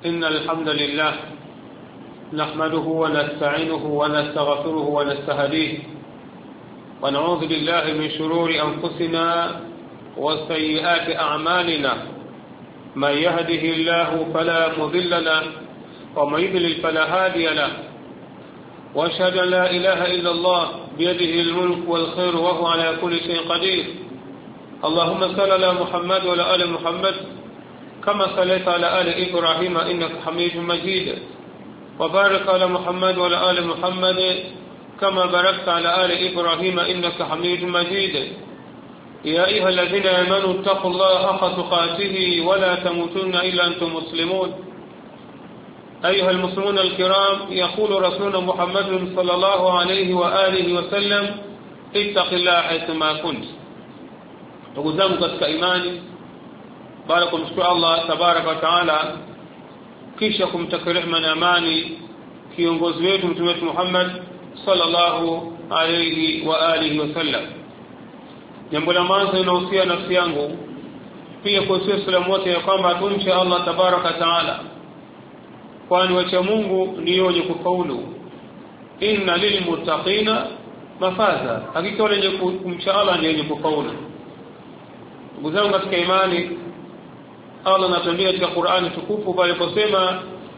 إن الحمد لله نحمده ونستعينه ونستغفره ونستهديه ونعوذ بالله من شرور أنفسنا وسيئات أعمالنا من يهده الله فلا مضل له ومن يضلل فلا هادي له وأشهد أن لا إله إلا الله بيده الملك والخير وهو على كل شيء قدير. اللهم صل على محمد وعلى آل محمد كما صليت على آل إبراهيم إنك حميد مجيد وبارك على محمد وعلى آل محمد كما باركت على آل إبراهيم إنك حميد مجيد. يا أيها الذين آمنوا اتقوا الله حق تقاته ولا تموتن إلا أنتم مسلمون. أيها المسلمون الكرام، يقول رسولنا محمد صلى الله عليه وآله وسلم: اتق الله حيثما كنت. تقدموا katika imani, baada kumshukuru Allah tabaraka wa taala, kisha kumtakia rehema na amani kiongozi wetu mtume wetu Muhammad sallallahu alayhi wa alihi wasallam. Jambo la mwanzo ninahusia nafsi yangu pia kwa Uislamu wote ya kwamba tumche Allah tabaraka wa taala, kwani wacha Mungu ndio wenye kufaulu. Inna lilmuttaqina mafaza, hakika wale wenye kumcha Allah ndio wenye kufaulu. Ndugu zangu katika imani, Allah anatuambia katika Qur'ani tukufu pale aliposema: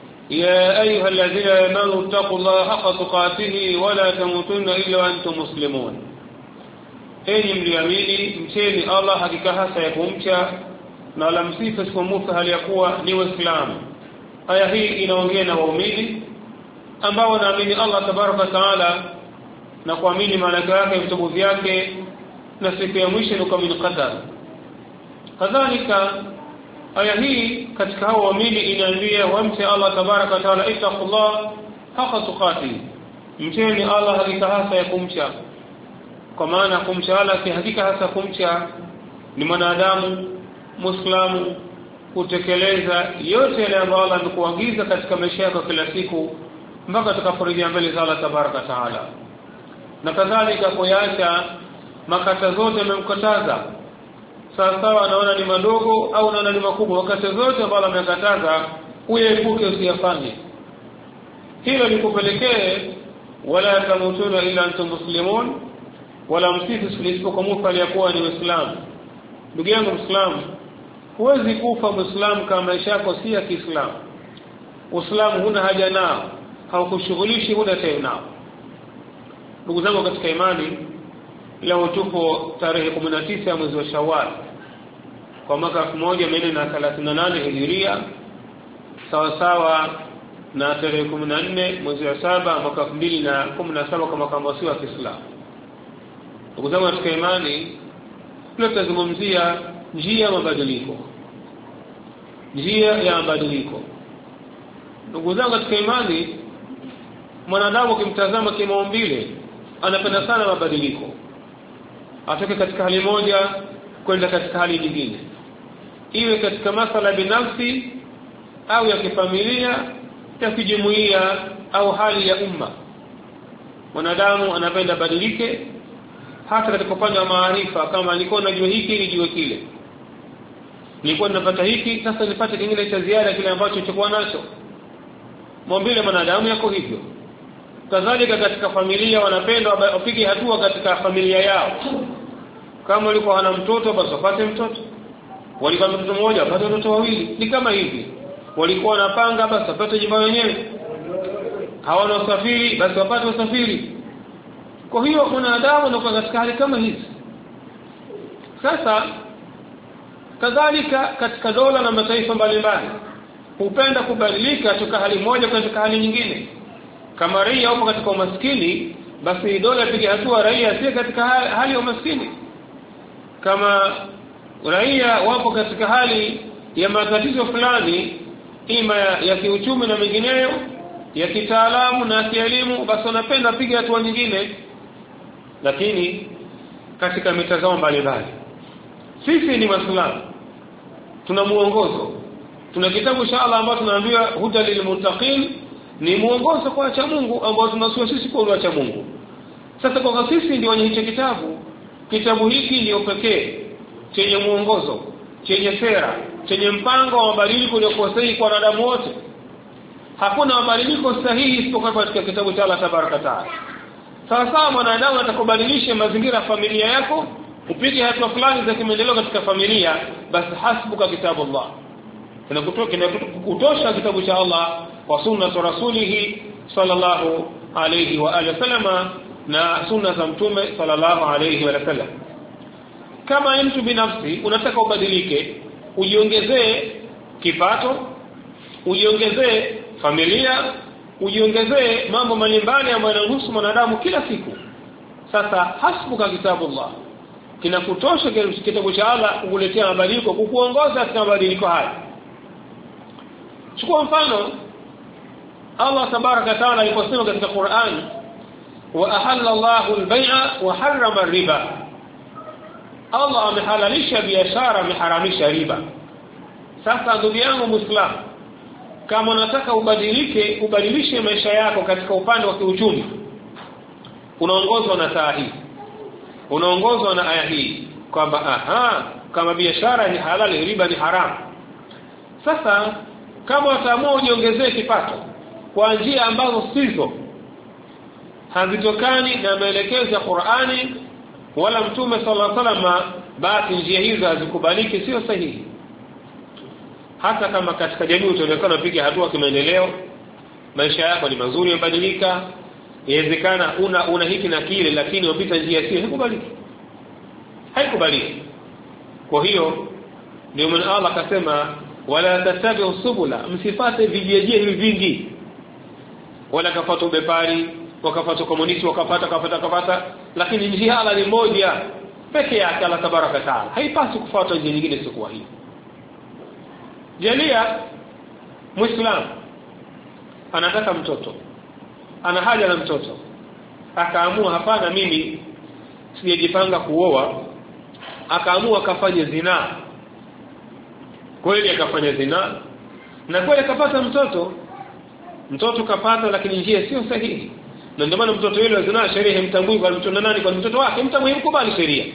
ya ayyuhalladhina amanu taqullaha haqqa tuqatih wa la tamutunna illa wa antum muslimun. Enyi mliamini, mcheni Allah hakika hasa ya kumcha na wala msife isipokuwa hali ya kuwa ni Waislamu. Aya hii inaongea na waumini ambao wanaamini Allah tabaraka wa taala na kuamini malaika yake, vitabu vyake na siku ya mwisho na kuamini qadar. Kadhalika aya hii katika hao waamini inaambia wamche Allah tabaraka wa taala, ittaqullah haqqa tuqatih, mcheni Allah hakika hasa ya kumcha. Kwa maana kumcha Allah si hakika hasa kumcha ni mwanadamu Muislamu kutekeleza yote yale ambayo Allah amekuagiza katika maisha yako kila siku mpaka tutakaporejea mbele za Allah tabaraka wa taala, na kadhalika kuyaacha makata zote amemkataza, sawa anaona ni madogo au anaona ni makubwa, wakati zote ambazo amekataza uepuke, usiyafanye. Hilo likupelekee wala tamutuna illa antum muslimun, wala msifu isipokuwa aliyakuwa ni Muislamu. Ndugu yangu Muislamu, huwezi kufa Muislamu kama maisha yako si ya Kiislamu. Uislamu huna haja nao, haukushughulishi, huna tena nao. Ndugu zangu katika imani, leo tupo tarehe 19 ya mwezi wa Shawwal kwa mwaka 1438 Hijiria, sawa na tarehe 14 mwezi wa 7 mwaka 2017 kwa mwaka wa Kiislamu. Ndugu zangu katika imani, leo tutazungumzia njia ya mabadiliko. Njia ya mabadiliko. Ndugu zangu katika imani, mwanadamu ukimtazama kimaumbile anapenda sana mabadiliko. Atoke katika hali moja kwenda katika hali nyingine, iwe katika masala binafsi au ya kifamilia, ya kijumuiya au hali ya umma. Mwanadamu anapenda badilike, hata katika kufanya maarifa. Kama nilikuwa najua hiki nijue kile, nilikuwa napata hiki sasa nipate kingine cha ziada kile ambacho nilikuwa nacho. Maumbile mwanadamu yako hivyo. Kadhalika katika familia wanapenda wapige hatua katika familia yao. Kama walikuwa hana mtoto basi wapate mtoto, walikuwa mtoto mmoja wapate watoto wawili. Ni kama hivi, walikuwa wanapanga basi wapate jumba wenyewe, hawana usafiri basi wapate usafiri. Kwa hiyo mwanadamu anakuwa katika hali kama hizi. Sasa kadhalika katika dola na mataifa mbalimbali hupenda kubadilika kutoka hali moja kwenda hali nyingine. Kama raia wapo katika umaskini, basi dola ipige hatua raia si katika hali ya umaskini. Kama raia wapo katika hali ya matatizo fulani, ima ya kiuchumi na mengineyo, ya kitaalamu na kielimu, basi wanapenda piga hatua nyingine. Lakini katika mitazamo mbalimbali, sisi ni Waislamu, tuna muongozo, tuna kitabu cha Allah ambacho tunaambiwa huda lilmuttaqin, ni muongozo kwa wacha Mungu ambao tunasua sisi kwa wacha Mungu. Sasa kwa sisi ndio wenye kitabu, kitabu hiki ndio pekee chenye muongozo, chenye sera, chenye mpango wa mabadiliko uliokuwa sahihi kwa wanadamu wote. hakuna mabadiliko sahihi isipokuwa katika kitabu cha Allah tabaraka taala. Sawa mwanadamu atakubadilisha mazingira ya familia yako, upige hatua fulani za kimaendeleo katika familia, basi hasbuka kitabu Allah. Kinakutosha kitabu cha Allah wa sunna za rasulih sallallahu alayhi wa alihi wasallama na sunna za mtume sallallahu alayhi wa sallam. Kama mtu binafsi unataka ubadilike, ujiongezee kipato, ujiongezee familia, ujiongezee mambo mbalimbali ambayo yanahusu mwanadamu kila siku. Sasa hasbuka kitabullah, kinakutosha kitabu cha Allah kukuletea mabadiliko, kukuongoza katika mabadiliko haya. Chukua mfano Allah tabaraka taala aliposema katika Qur'an, wa ahalla Allahu al-bay'a wa harrama ar-riba. Allah amehalalisha biashara, ameharamisha riba. Sasa ndugu yangu Muislamu, kama unataka ubadilike, ubadilishe maisha yako katika upande wa kiuchumi, unaongozwa na taa hii, unaongozwa na aya hii kwamba kama biashara ni halali, riba ni haramu. Sasa kama utaamua ujiongezee kipato kwa njia ambazo sizo, hazitokani na maelekezo ya Qur'ani wala Mtume sallallahu alaihi wasallam, basi njia hizo hazikubaliki, sio sahihi. Hata kama katika jamii utaonekana piga hatua kimaendeleo, maisha yako ni mazuri, yamebadilika, inawezekana una hiki na kile, lakini upita njia hiyo haikubaliki. Kwa hiyo ndio maana Allah akasema wala tatabi'u subula, msifate vijijia hivi vingi, wala kafuata ubepari, wakafuata komunisti, wakafuata, lakini njia Allah ni moja pekee yake, Allah tabaraka taala. Haipasi kufuata njia nyingine isiyokuwa hii. Jalia Muislamu anataka mtoto, ana haja na mtoto, akaamua hapana, mimi sijajipanga kuoa, akaamua kafanye zina. Kweli akafanya zina na kweli akapata mtoto kapata, lakini njia sio sahihi. Na ndio maana mtoto yule wa zina sheria himtambui kwa mtoto nani, kwa mtoto wake mtambui, mkubali sheria.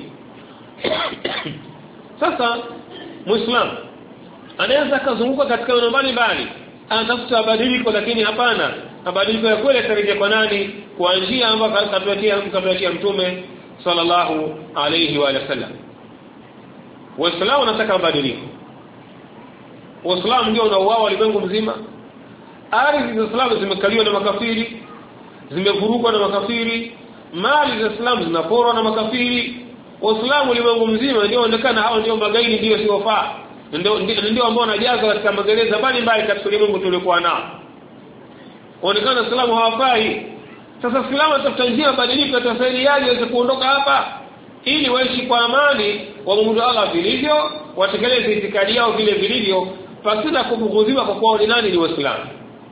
Sasa Muislamu anaweza kuzunguka katika eneo mbalimbali, anatafuta mabadiliko, lakini hapana, mabadiliko ya kweli yatarejea kwa nani? Kwa njia ambayo katuatia Mtume sallallahu alayhi wa sallam. Waislamu wanataka mabadiliko. Waislamu ndio wanauawa ulimwengu mzima. Ardhi za Uislamu zimekaliwa na makafiri, zimevurugwa na makafiri, mali za Uislamu zinaporwa na makafiri. Waislamu ulimwengu mzima ndio onekana hao ndio magaidi, ndio siofaa, ndio ambao wanajaza katika magereza mbalimbali katika ulimwengu tuliokuwa nao. Onekana Uislamu hawafai. Sasa Uislamu atafuta njia badiliko atasaidiaje waweze kuondoka hapa, ili waishi kwa amani, waabudu Allah vilivyo, watekeleze itikadi yao vile vilivyo, pasina kubughudhiwa kwa kuwa nani ni Waislamu.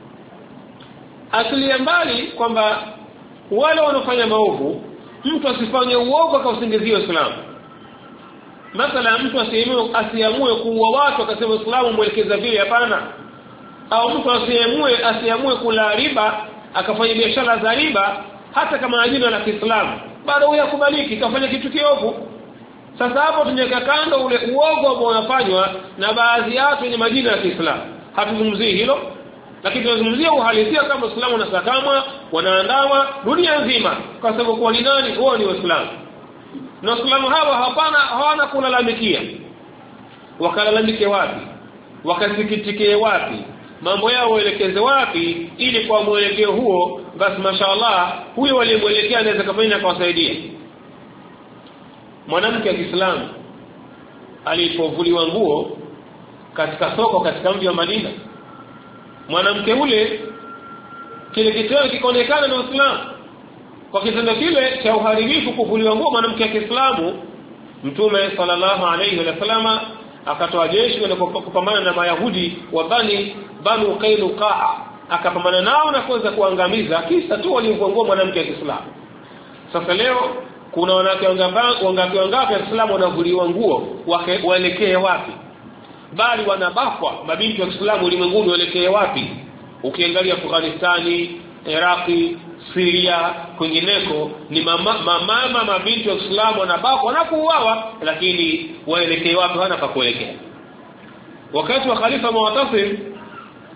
Asili mbali kwamba wale wanaofanya maovu, mtu asifanye uovu akausingizia Uislamu. Mathala mtu asiamue kuua watu akasema Uislamu mwelekeza vile, hapana. Au mtu asiamue kula riba akafanya biashara za riba, hata kama jina la Kiislamu, bado huyo kubaliki, kafanya kitu kiovu. Sasa hapo tunaweka kando ule uovu ambao unafanywa na baadhi ya watu wenye majina ya Kiislamu. Hatuzungumzii hilo, lakini tunazungumzia uhalisia kama Uislamu unasakamwa, wanaandama dunia nzima kwa sababu kwa ni nani? Wao ni Waislamu. Na Waislamu hawana kulalamikia. Wakalalamikie wapi? Wakasikitike wapi? Mambo yao waelekeze wapi? Ili kwa mwelekeo huo basi mashaallah huyo waliyemwelekea anaweza kufanya kuwasaidia. Mwanamke wa Kiislamu alipovuliwa nguo katika soko katika mji wa Madina, mwanamke ule kile kitendo kikaonekana na Uislamu. Kwa kitendo kile cha uharibifu kuvuliwa nguo mwanamke wa Kiislamu, Mtume sallallahu alayhi wa sallam akatoa jeshi na kupambana na Mayahudi wa Banu Qainuqa, akapambana nao na kuweza kuangamiza, kisa tu walimvua mwanamke wa Kiislamu. Sasa leo kuna wanawake wangapi Waislamu wanavuliwa nguo, waelekee wapi? Bali wanabakwa mabinti wa Kiislamu ulimwenguni, waelekee wapi? Ukiangalia Afghanistani, Iraki, Syria, kwingineko ni mama mabinti wa Kiislamu wanabakwa na kuuawa, lakini waelekee wapi? Hana pa kuelekea. Wakati wa Khalifa Mu'tasim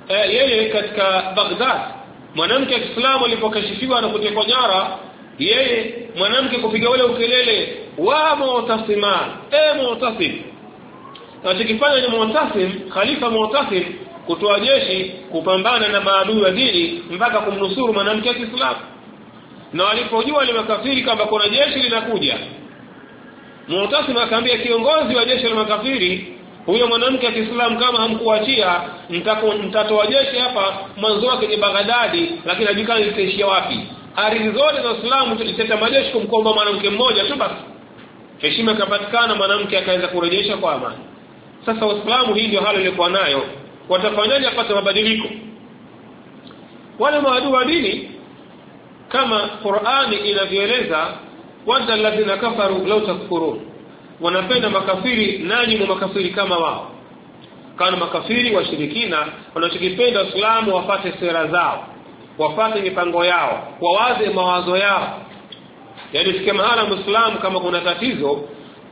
yeye katika Baghdad mwanamke wa Kiislamu alipokashifiwa na kutekwa nyara, yeye mwanamke kupiga ule ukelele wa Mu'tasim, Mu'tasim. Atakifanya ni Mu'tasim, khalifa Mu'tasim, kutoa jeshi kupambana na maadui wa dini mpaka kumnusuru mwanamke wa Kiislamu. Na walipojua wale makafiri kwamba kuna jeshi linakuja, Mu'tasim akaambia kiongozi wa jeshi la makafiri, huyo mwanamke wa Kiislamu kama hamkuachia mtatoa jeshi hapa mwanzo wake ni Baghdadi, lakini hajulikani litaishia wapi. Ardhi zote za Uislamu tuliteta majeshi kumkomba mwanamke mmoja tu basi. Heshima ikapatikana, mwanamke akaweza kurejesha kwa amani. Sasa Uislamu hii ndio hali ilikuwa nayo. Watafanyaje apate mabadiliko? Wale maadui wa dini kama Qur'ani inavyoeleza, wanda alladhina kafaru law takfurun, wanapenda makafiri nanyi ni makafiri kama wao. Kana makafiri washirikina wanachokipenda Uislamu wapate sera zao, wapate mipango yao, wawaze mawazo yao. Yaani sikia mahala Muislamu kama kuna tatizo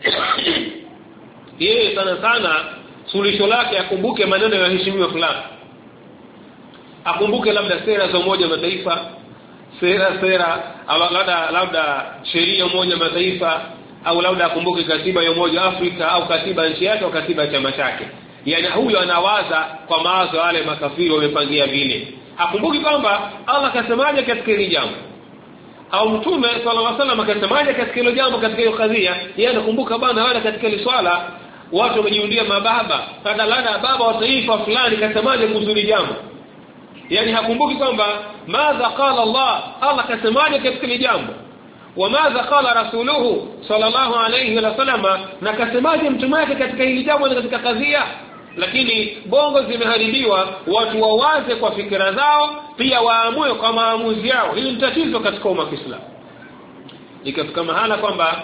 yeye sana suluhisho lake akumbuke maneno ya heshimiwa fulani, akumbuke labda sera za Umoja wa Mataifa, sera au labda sheria Umoja wa Mataifa, au labda akumbuke katiba ya Umoja wa Afrika au katiba nchi yake au katiba ya chama chake. Yaani huyo anawaza kwa mawazo wale makafiri wamepangia vile. Hakumbuki kwamba Allah kasemaje katika hili jambo, au Mtume sallallahu alaihi wasallam akasemaje katika hilo jambo, katika hiyo kadhia. Yeye anakumbuka bana wala katika ile swala watu wamejiundia mababa, kadhalika baba wa taifa fulani kasemaje kuhusu jambo. Yaani hakumbuki kwamba madha qala Allah kasemaje katika hili jambo, wa madha qala rasuluhu sallallahu alayhi wasallam, na kasemaje mtume wake katika hili jambo na katika kadhia. Lakini bongo zimeharibiwa, watu wawaze kwa fikra zao, pia waamue kwa maamuzi yao. Hili ni tatizo katika umma wa Kiislamu. Ikafika mahala kwamba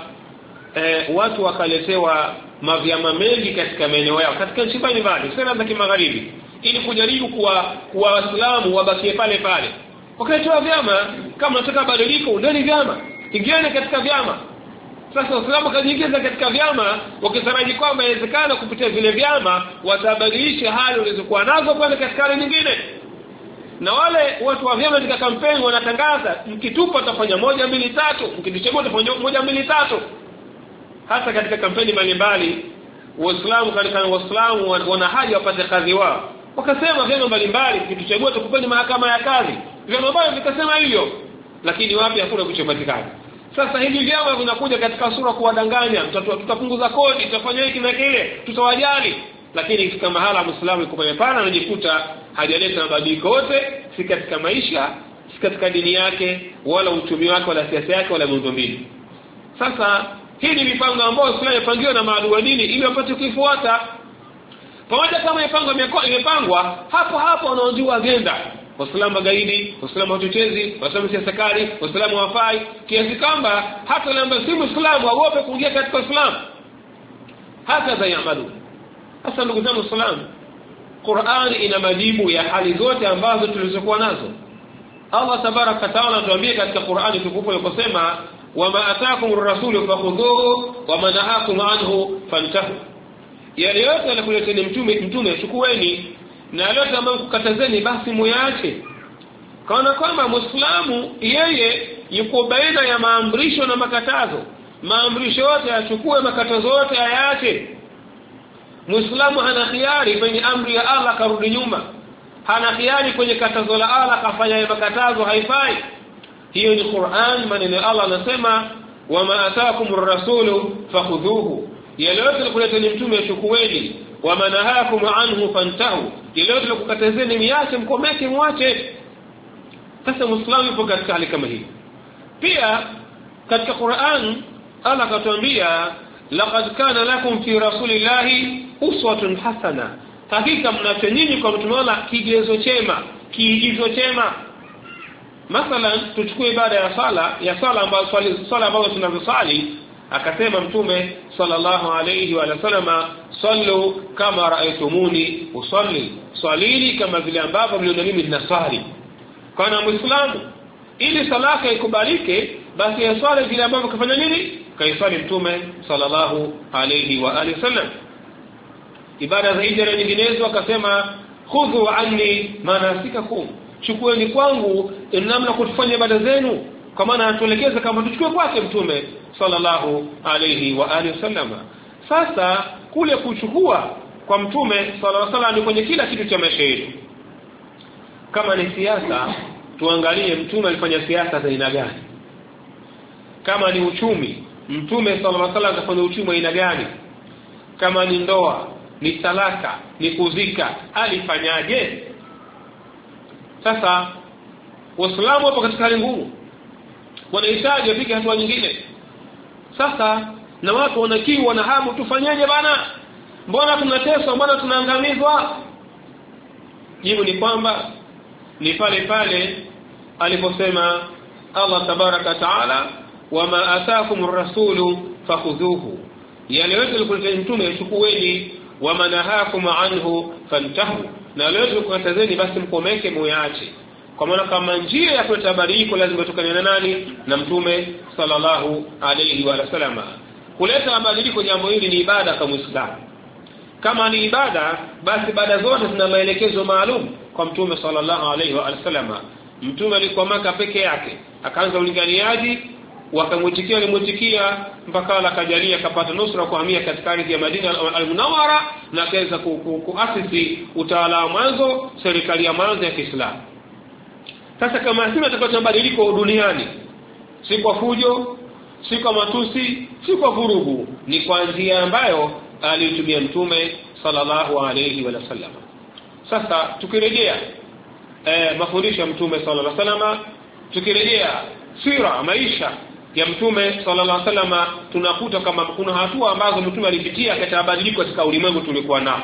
watu wakaletewa mavyama mengi katika maeneo yao katika nchi mbalimbali, sera za kimagharibi, ili kujaribu kuwa Waislamu wabakie pale pale. Wakaletewa vyama, kama nataka badiliko ndani vyama, ingieni katika vyama. Sasa Waislamu kajiingiza katika vyama wakitaraji kwamba inawezekana kupitia vile vyama watabadilisha hali walizokuwa nazo kwenda katika hali nyingine. Na wale watu wa vyama katika kampeni wanatangaza mkitupa tafanya 1 2 3, mkituchagua tafanya 1 2 3. Hata katika kampeni mbalimbali Waislamu wana haja wapate kazi wao. Wakasema vyama mbalimbali mkituchagua tukupeni mahakama ya kazi. Vyama ambavyo vikasema hivyo, lakini wapi hakuna kuchopatikana. Sasa hivi vyama vinakuja katika sura kuwadanganya, tutapunguza kodi, tutafanya hiki na kile, tutawajali. Lakini kama mahala Muislamu yuko pale anajikuta hajaleta mabadiliko yote, si katika maisha, si katika dini yake, wala uchumi wake, wala siasa yake, wala miundombinu. Sasa hii ni mipango ambayo Uislamu yapangiwa na maadui wa dini ili wapate kuifuata. Pamoja kama imepangwa hapo wanaojua agenda. Waislamu magaidi, Waislamu wachochezi, Waislamu siasa kali, Waislamu wafai, kiasi kwamba hata lamba si Muislamu aogope kuingia katika Uislamu. Hata zayamalu. Sasa ndugu zangu Waislamu, Qur'an ina majibu ya hali zote ambazo tulizokuwa nazo. Allah tabaraka wa taala anatuambia katika Qur'ani tukufu aliposema, wama ataakum ar-rasulu fakhudhuhu wama nahakum anhu fantahu. Yale yote yanakuleteni mtume chukueni, na yote ambayo kukatazeni basi muache. Kana kwamba Muislamu yeye yuko baina ya maamrisho na makatazo. Maamrisho yote achukue, makatazo yote ayaache. Muislamu hana khiari kwenye amri ya Allah karudi nyuma, hana khiari kwenye katazo la Allah kafanya makatazo, haifai. Hiyo ni Qur'an, maneno ya Allah anasema wama ataakumur rasulu fakhudhuhu, yale yote yalikuleteni mtume chukueni, wama nahakum anhu fantahu, yale yote yakukatazeni miache, mkomeke mwache. Sasa Muislamu yupo katika hali kama hii. Pia katika Qur'an Allah akatuambia, laqad kana lakum fi rasulillahi uswatun hasana, hakika mnacho nyinyi kwa mtume wala kiigizo chema. Mathalan tuchukue ibada ya sala ambayo tunazosali, akasema mtume sallallahu alayhi wa sallama, sallu kama raaitumuni usalli, swalini kama vile ambavyo mliona mimi ninasali. Kana Muislamu ili sala yake ikubalike, basi yaswali vile ambavyo kafanya nini, kaisali mtume sallallahu alayhi wa sallam. Ibada za hija nyinginezo akasema khudhu anni manasikakum, chukueni kwangu namna kufanya ibada zenu, kwa maana atuelekeza kama tuchukue kwake mtume sallallahu alayhi wa alihi wasallam. Sasa kule kuchukua kwa mtume sallallahu alayhi wasallam ni kwenye kila kitu cha maisha yetu. Kama ni siasa, tuangalie mtume alifanya siasa za aina gani. Kama ni uchumi, mtume sallallahu alayhi wasallam alifanya uchumi wa aina gani. Kama ni ndoa, ni talaka, ni kuzika, alifanyaje? Sasa Waislamu wapo katika hali ngumu, wanahitaji wafike hatua nyingine. Sasa na watu wanakiwa na hamu, tufanyeje bana? Mbona tunateswa, mbona tunaangamizwa? Jibu ni kwamba ni pale pale aliposema Allah tabaraka taala, wama ataakumur rasulu fakhudhuhu, yale yote alikuletea mtume chukueni, wama nahakum anhu fantahu, na leo tukatazeni basi mkomeke muache. Kwa maana kama njia ya kuleta badiliko lazima tokane na nani? Na mtume sallallahu alayhi wa sallam. Kuleta badiliko jambo hili ni ibada kama Muislamu. Kama ni ibada, basi ibada zote zina maelekezo maalum kwa mtume sallallahu alayhi wa sallam. Mtume alikuwa Maka peke yake, akaanza ulinganiaji, wakamwitikia alimwitikia mpaka akajalia akapata nusra kuhamia katika ardhi ya Madina al-Munawwara, na akaweza kuasisi utawala wa mwanzo, serikali ya mwanzo ya Kiislamu. Sasa kama sisi tutapata mabadiliko duniani, si kwa fujo, si kwa matusi, si kwa vurugu, ni kwa njia ambayo alitumia mtume sallallahu alayhi wa sallam. Sasa tukirejea mafundisho ya mtume sallallahu alayhi wa sallam, tukirejea sira maisha ya mtume sallallahu alayhi wa sallam, tunakuta kama kuna hatua ambazo mtume alipitia katika mabadiliko katika ulimwengu tulikuwa nao.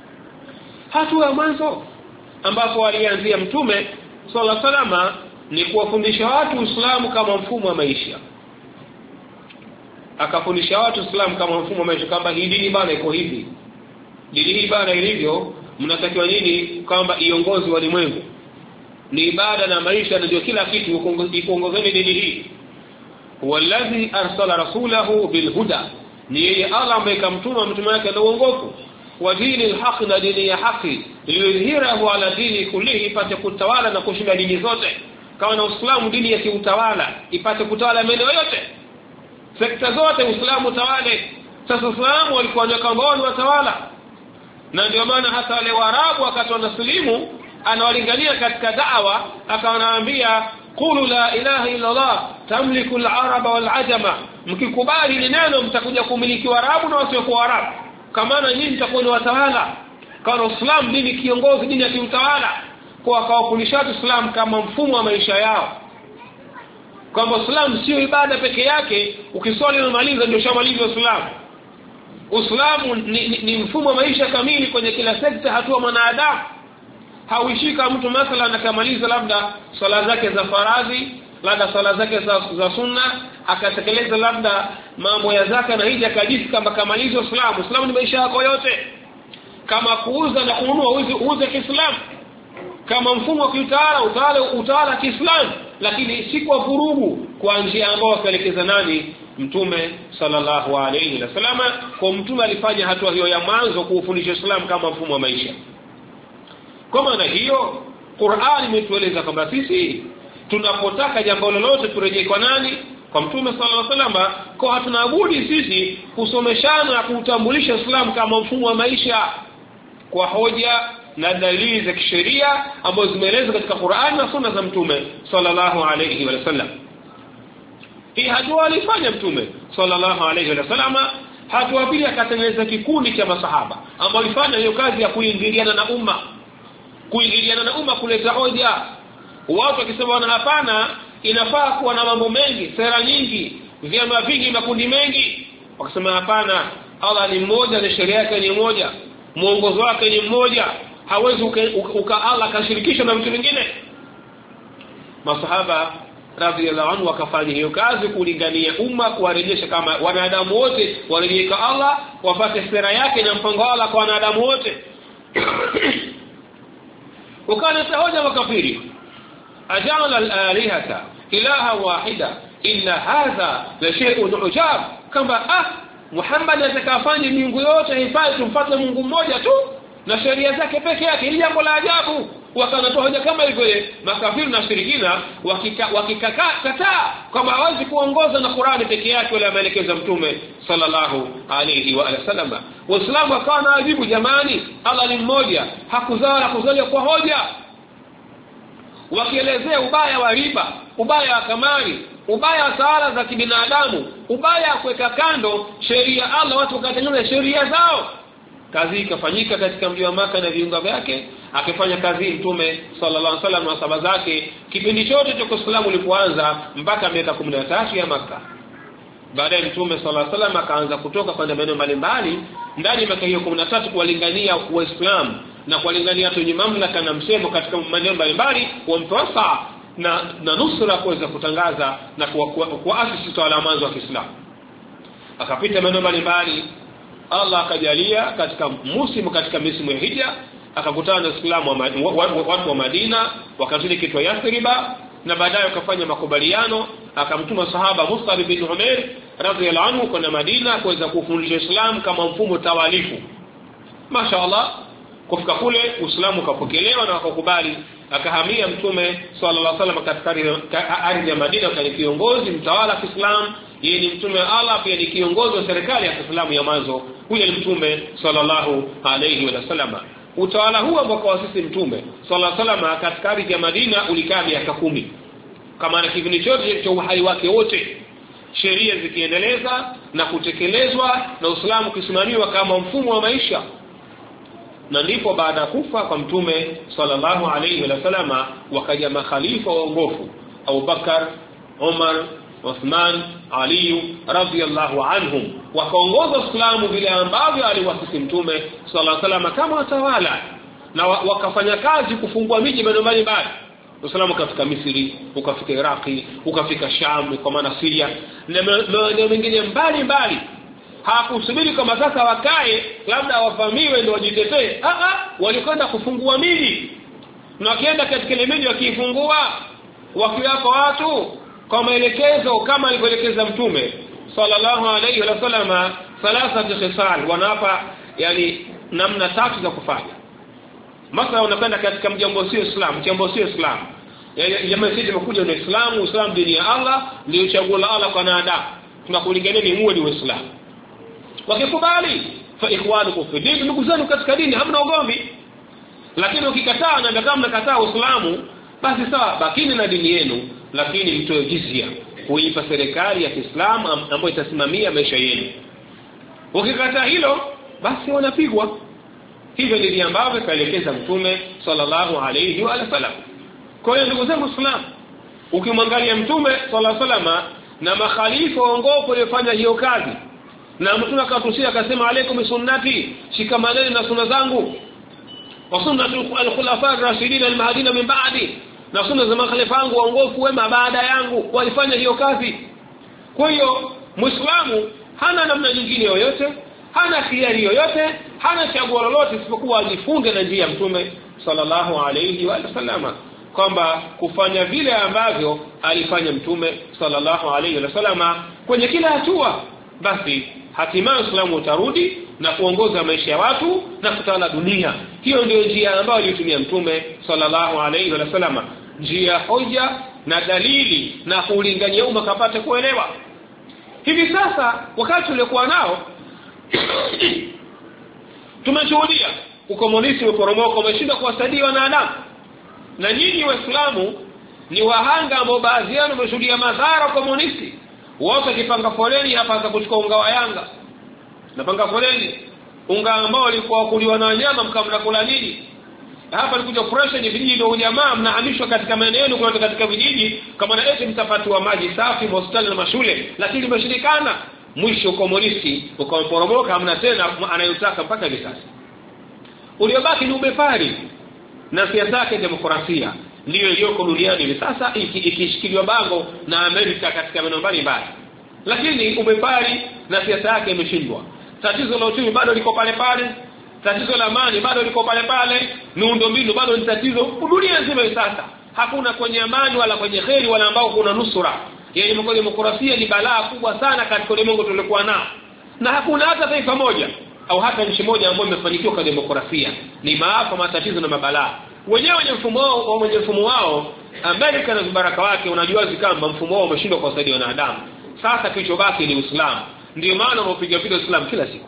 Hatua ya mwanzo ambapo alianzia mtume sallallahu alayhi wa sallam ni kuwafundisha watu Uislamu kama mfumo wa maisha. Akafundisha watu Uislamu kama mfumo wa maisha, kwamba hii dini bana iko hivi, dini hii bana ilivyo, mnatakiwa nini, kwamba iongozi wa ulimwengu ni ibada na maisha ndio kila kitu, ikuongozeni dini hii. Wallazi arsala rasulahu bilhuda, ni yeye Allah ambaye kamtuma mtume wake na uongofu, wa dini alhaq, na dini ya haki, liyudhhirahu ala dini kullihi, ipate kutawala na kushinda dini zote. Kama na Uislamu dini ya kiutawala, ipate kutawala maeneo yote, sekta zote Uislamu tawale. Sasa Uislamu walikuwa ni kamboni watawala, na ndio maana hata wale Waarabu wakati wanaslimu anawalingania katika da'wa, akawaambia qulu la ilaha illa Allah tamliku al-araba wal-ajama, mkikubali ni neno mtakuja kumiliki Waarabu na wasio kwa Waarabu, kama na nyinyi mtakuwa ni watawala. Kwa Uislamu dini kiongozi, dini ya kiutawala, kwa akawafundisha Uislamu kama mfumo wa maisha yao, kwamba Uislamu sio ibada peke yake, ukiswali na maliza ndio shamaliza Uislamu. Uislamu ni mfumo wa maisha kamili kwenye kila sekta, hatua mwanadamu. Hauishika mtu mathalan akamaliza labda swala zake za faradhi, labda swala zake za sunna, akatekeleza labda mambo ya zaka na hija, akajisi kama kamaliza Uislamu. Uislamu ni maisha yako yote. Kama kuuza na kununua, uuze Kiislamu. Kama mfumo wa kiutawala, utawala Kiislamu, lakini si kwa vurugu, kwa njia ambayo akaelekeza nani? Mtume sallallahu alayhi wasallam. Kwa mtume alifanya hatua hiyo ya mwanzo kuufundisha Uislamu kama mfumo wa maisha. Kwa maana hiyo Qur'an imetueleza kwamba sisi tunapotaka jambo lolote turejee kwa nani? Kwa mtume sallallahu alayhi wasallam. Kwa hatuna budi sisi kusomeshana na kuutambulisha Uislamu kama mfumo wa maisha kwa hoja na dalili za kisheria ambazo zimeelezwa katika Qur'an na sunna za mtume sallallahu alayhi wasallam. Hii hatua alifanya mtume sallallahu alayhi wasallam. Hatua pili, akatengeneza kikundi cha masahaba ambao walifanya hiyo kazi ya kuingiliana na umma, kuleta hoja. Watu wakisema wana hapana, inafaa kuwa na mambo mengi, sera nyingi, vyama vingi, makundi mengi, wakisema hapana, Allah ni mmoja na sheria yake ni moja, mwongozo wake ni mmoja, hawezi Allah kashirikisha na mtu mwingine. Masahaba radhiyallahu anhu wakafanya hiyo kazi, kulingania umma, kuwarejesha kama wanadamu wote warejee kwa Allah, wapate sera yake na mpango wa Allah kwa wanadamu wote. Ukaleta hoja makafiri, ajala al-alihata ilaha wahida inna hadha la shay'un ujab, kama Muhammad atakafanya miungu yote haifai, tumfuate Mungu mmoja tu. na sheria zake peke yake. Ni jambo la ajabu. Wakanatoa hoja kama hivyo makafiri na shirikina wakikataa kama hawezi kuongoza na Qur'ani peke yake wala maelekezo Mtume sallallahu alayhi wa sallam. Waislamu wakawa na ajibu, jamani, Allah ni mmoja, hakuzaliwa kwa hoja. Wakielezea ubaya wa riba, ubaya wa kamari, ubaya wa sala za kibinadamu, ubaya wa kuweka kando sheria Allah, watu wakatengeneza sheria zao. Kazi ikafanyika katika mji wa Maka na viunga vyake, akifanya kazi Mtume sallallahu alaihi wasallam na sahaba zake kipindi chote cha Uislamu ulipoanza mpaka miaka 13 ya Maka. Baadaye Mtume sallallahu alaihi wasallam akaanza kutoka kwenda maeneo mbalimbali ndani ya miaka hiyo 13 kuwalingania Waislamu na kuwalingania watu wenye mamlaka na msemo katika maeneo mbalimbali wa mtawasa na nusura kuweza kutangaza na kuasisi utawala wa mwanzo wa Kiislamu. Akapita maeneo mbalimbali. Allah akajalia katika misimu ya Hija akakutana na Waislamu watu wa Madina, wakazidi kitwa Yathriba, na baadaye akafanya makubaliano, akamtuma sahaba Mus'ab bin Umair radhiyallahu anhu kwenda Madina kuweza kufundisha Islam kama mfumo tawalifu. Mashaallah, kufika kule Uislamu ukapokelewa na wakakubali. Akahamia Mtume sallallahu alaihi wasallam katika ardhi ya Madina kama kiongozi mtawala wa Kiislamu. Yeye ni mtume wa Allah, pia ni kiongozi wa serikali ya Kiislamu ya mwanzo. Huyo ni Mtume sallallahu alaihi wasallam. Utawala huu ambao kwa sisi Mtume sallallahu alaihi wasallam katika ardhi ya Madina ulikaa miaka 10. Kama na kipindi chote cha uhai wake wote, sheria zikiendeleza na kutekelezwa na Uislamu kisimamiwa kama mfumo wa maisha. Na ndipo baada ya kufa kwa Mtume sallallahu alaihi wasallam wakaja makhalifa waongofu, Abu Bakar, Umar, Uthman, Ali radhiyallahu anhum, wakaongoza Uislamu vile ambavyo aliwasisi Mtume sallallahu alaihi wasallam kama watawala, na wakafanya kazi kufungua miji mbalimbali. Uislamu katika Misri, ukafika Iraki, ukafika Sham, kwa maana Syria na maeneo mengine mbalimbali. Hakusubiri kama sasa wakae labda wafamiwe ndio wajitetee. Walikwenda kufungua miji, na wakienda katika ile miji wakifungua, wakiwapa watu kwa maelekezo kama alivyoelekeza Mtume sallallahu alaihi wasallam, thalathat khisal, wanapa yani namna 3 za kufanya. Mathalan, unakwenda katika mji ambao sio Islam, jambo sio Islam, jamaa sisi tumekuja na Uislamu, Uislamu dini ya Allah, ndio chaguo la Allah kwa wanadamu, tunakulingania ni muwe ni Uislamu. Wakikubali, fa ikhwanukum fi din, ndugu zenu katika dini, hamna ugomvi. Lakini ukikataa na kama mnakataa Uislamu, basi sawa, bakini na dini yenu, lakini mtoe jizya kuipa serikali ya Kiislamu ambayo itasimamia maisha yenu. Ukikataa hilo, basi wanapigwa. Hivyo ndivyo ambavyo kaelekeza Mtume sallallahu alayhi wa sallam. Kwa hiyo ndugu zangu Waislamu, ukimwangalia Mtume sallallahu alayhi wa sallam na makhalifa waongofu waliofanya hiyo kazi, na Mtume akatusia akasema, alaikum sunnati, shikamaneni na sunna zangu, wa sunnatu al-khulafa ar-rashidin al-mahdina min ba'di, na sunna za makhalifa wangu waongofu wema baada yangu. Walifanya hiyo kazi. Kwa hiyo Muislamu hana namna nyingine yoyote, hana khiari yoyote, hana chaguo lolote isipokuwa ajifunge na njia ya Mtume sallallahu alayhi wa sallam, kwamba kufanya vile ambavyo alifanya Mtume sallallahu alayhi wa sallam kwenye kila hatua, basi hatimaye Uislamu utarudi na kuongoza maisha ya watu na kutawala dunia. Hiyo ndio njia ambayo alitumia Mtume sallallahu alayhi wa sallam, njia hoja na dalili, na kulingania umma kapate kuelewa. Hivi sasa wakati uliokuwa nao tumeshuhudia ukomunisti umeporomoka, umeshinda kuwasaidia wanadamu, na nyinyi Waislamu ni wahanga ambao baadhi yao wameshuhudia madhara komunisti. Wote kipanga foleni hapa za kuchukua unga wa Yanga, napanga foleni unga ambao ulikuwa kuliwa na wanyama, mkamla kula nini? Hapa nikuja operation vijiji ndio ujamaa mnahamishwa katika maeneo yenu kutoka katika vijiji kama na eti mtapatiwa maji safi, hospitali na mashule, lakini imeshindikana. Mwisho komunisti ukaporomoka, hamna tena anayotaka mpaka hivi sasa. Uliobaki ni ubepari na siasa yake demokrasia, ndio iliyoko duniani hivi sasa, ikishikiliwa bango na Amerika katika maeneo mbalimbali. Lakini ubepari na siasa yake imeshindwa. Tatizo la uchumi bado liko pale pale, tatizo la amani bado liko pale pale, miundombinu bado ni tatizo. Dunia nzima hivi sasa hakuna kwenye amani wala kwenye kheri wala ambao kuna nusura. Yaani demokrasia ni balaa kubwa sana katika ulimwengu tuliokuwa nao, na hakuna hata taifa moja, au hata nchi moja ambayo imefanikiwa kwa demokrasia, ni maafa, matatizo na mabalaa. Wenyewe wenye mfumo wao Amerika na vibaraka wake unajua kama mfumo wao umeshindwa kuwasaidia wanadamu. Sasa kilichobaki ni Uislamu. Ndio maana wanapiga vita Uislamu kila siku.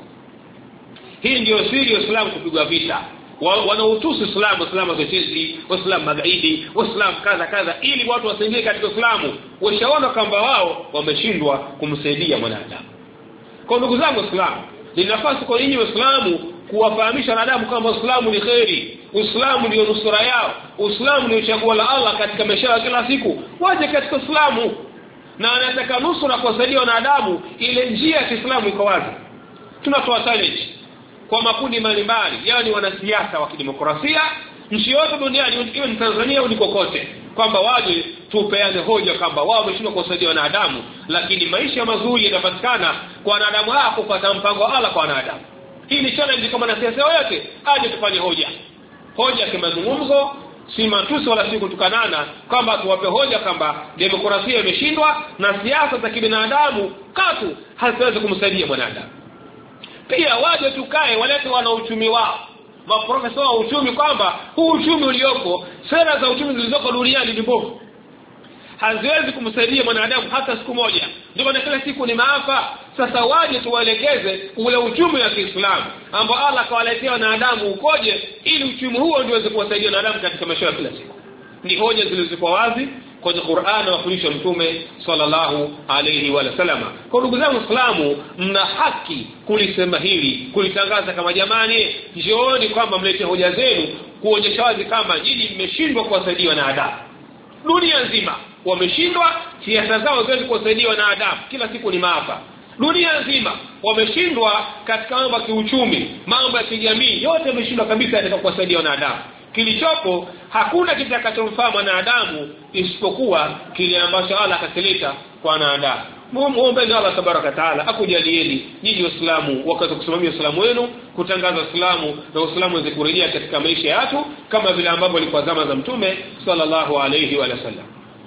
Hii ndio siri ya Uislamu, kupigwa vita. Wanautusi Uislamu, Uislamu zochezi, Uislamu magaidi, Uislamu kadha ili watu wasaidie katika Uislamu. Washaona kwamba wao wameshindwa kumsaidia mwanadamu. Kwa ndugu zangu Uislamu, ni nafasi kwa nyinyi Waislamu kuwafahamisha wanadamu kwamba Uislamu ni khairi, Uislamu ndio nusura yao, Uislamu ndio chaguo la Allah katika maisha ya kila siku. Waje katika Uislamu, na anataka nusura kuwasaidia wanadamu. Ile njia ya Uislamu iko wazi. Tunatoa challenge kwa makundi mbalimbali, yani wanasiasa wa kidemokrasia nchi yote duniani, iwe ni Tanzania au kokote, kwamba waje tupeane hoja kwamba wao wameshindwa kuwasaidia wanadamu, lakini maisha mazuri yanapatikana kwa wanadamu hao kufuata mpango wa Allah kwa wanadamu. Hii ni challenge kwa wanasiasa wote, aje tufanye hoja kama mazungumzo, si matusi wala si kutukanana, kwamba tuwape hoja kwamba demokrasia imeshindwa na siasa za kibinadamu katu haziwezi kumsaidia mwanadamu. Pia waje tukae, walete wana uchumi wao, maprofesa wa uchumi, kwamba huu uchumi ulioko, sera za uchumi zilizoko duniani ni mbovu, haziwezi kumsaidia mwanadamu hata siku moja. Ndio maana kila siku ni maafa. Sasa waje tuwaelekeze ule uchumi wa Kiislamu ambao Allah kawaletea wanadamu ukoje, ili uchumi huo ndio uweze kuwasaidia wanadamu katika maisha ya kila siku. Ni hoja zilizokuwa wazi kwenye Qur'an na kufundisha Mtume sallallahu alayhi wa sallam. Kwa ndugu zangu Waislamu, mna haki kulisema hili, kulitangaza kama jamani, njooni kwamba mlete hoja zenu kuonyesha wazi kama nyinyi mmeshindwa kuwasaidia wanadamu. Dunia nzima wameshindwa, siasa zao zote kuwasaidia wanadamu, kila siku ni maafa. Dunia nzima wameshindwa katika mambo ya kiuchumi, mambo ya kijamii, yote wameshindwa kabisa katika kuwasaidia wanadamu. Kilichopo hakuna kitakachomfaa mwanadamu isipokuwa kile ambacho Allah akakileta kwa wanadamu. Muombe Allah tabaraka taala akujalieni nyinyi Waislamu wakati kusimamia Uislamu wenu, kutangaza Uislamu na Uislamu uweze kurejea katika maisha yetu kama vile ambavyo ilikuwa zama za Mtume sallallahu alayhi wa sallam.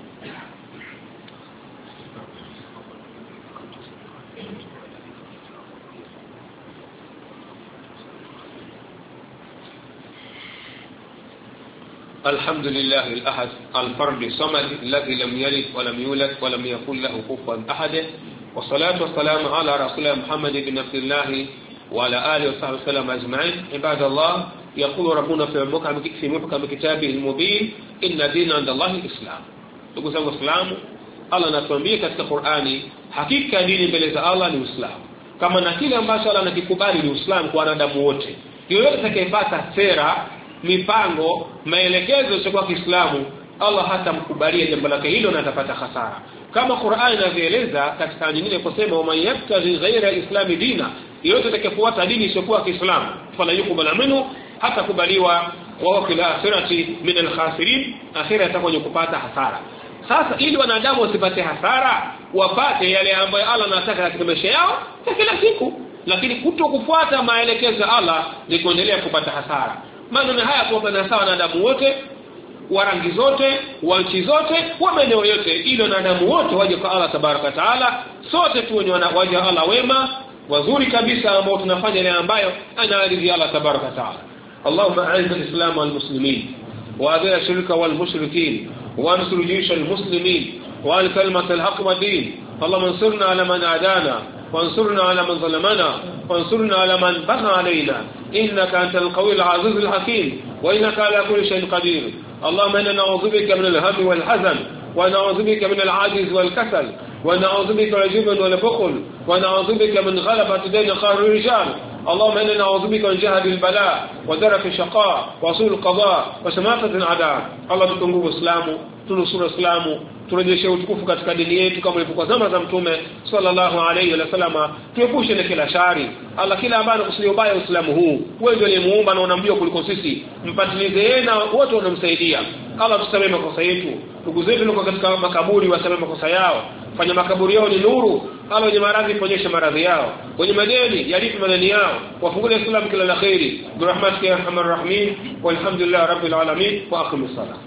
الحمد لله الأحد الفرد الصمد الذي لم يلد ولم يولد ولم يكن له كفوا أحد، والصلاة والسلام على رسول محمد بن عبد الله وعلى آله وصحبه وسلم أجمعين. عباد الله، يقول ربنا في محكم كتابه المبين إن دين عند الله الإسلام. ndugu zangu Waislamu, Allah anatuambia katika Qur'ani, hakika dini mbele za Allah ni Uislamu. Kama na kile ambacho Allah anakikubali ni Uislamu kwa wanadamu wote. Yoyote atakayepata sera, mipango, maelekezo ya Kiislamu, Allah hatamkubalia jambo lake hilo na atapata hasara. Kama Qur'an inavyoeleza katika nyingine kusema, "Wa yabtaghi ghayra al-islami dina", yote atakayefuata dini isiyokuwa Kiislamu fala yukubala minhu, hata kubaliwa, wa fil akhirati min al-khasirin, akhira atakuwa kupata hasara. Sasa ili wanadamu wasipate hasara, wapate yale ambayo Allah anataka katika maisha yao kila siku, lakini kutokufuata maelekezo ya Allah ni kuendelea kupata hasara. Maneno haya kwa sawa wanadamu wote, wa rangi zote, wa nchi zote, wa maeneo yote, ili wanadamu wote waje kwa Allah tabaraka taala, sote tuwe waje Allah wema wazuri kabisa ambao tunafanya yale ambayo anaridhia Allah tabaraka taala. Allahumma a'izz al-islam wal muslimin wa adhil ash-shirka wal mushrikeen wa ansur jaysh al-muslimin wa al-kalimat al-haqq wa din. Allahumma ansurna ala man adana وانصرنا على من ظلمنا وانصرنا على من بغى علينا إنك أنت القوي العزيز الحكيم وإنك على كل شيء قدير. اللهم إنا نعوذ بك من الهم والحزن ونعوذ بك من العاجز والكسل ونعوذ بك من الجبن والبخل ونعوذ بك من غلبة دين قهر الرجال. اللهم إنا نعوذ بك من جهد البلاء ودرك الشقاء وسوء القضاء وشماتة الأعداء. الله tutungue Uislamu, tunusuru Uislamu, turejeshe utukufu katika dini yetu kama ilivyokuwa zama za Mtume sallallahu alayhi wa sallam. Tuepushe na kila shari. Allah, kila ambaye anakusudia ubaya Uislamu huu, wewe ndiye muumba na unamjua kuliko sisi, mpatilize yeye na wote wanamsaidia. Allah, tusamehe makosa yetu. Ndugu zetu wako katika makaburi, wasamehe makosa yao, fanya makaburi yao ni nuru. Allah, wenye maradhi ponyesha maradhi yao, wenye madeni yalipe madeni yao, wafungulie Uislamu kila la khairi. Bi rahmatika ya arhamar rahimin, walhamdulillah rabbil alamin, wa aqimus salat.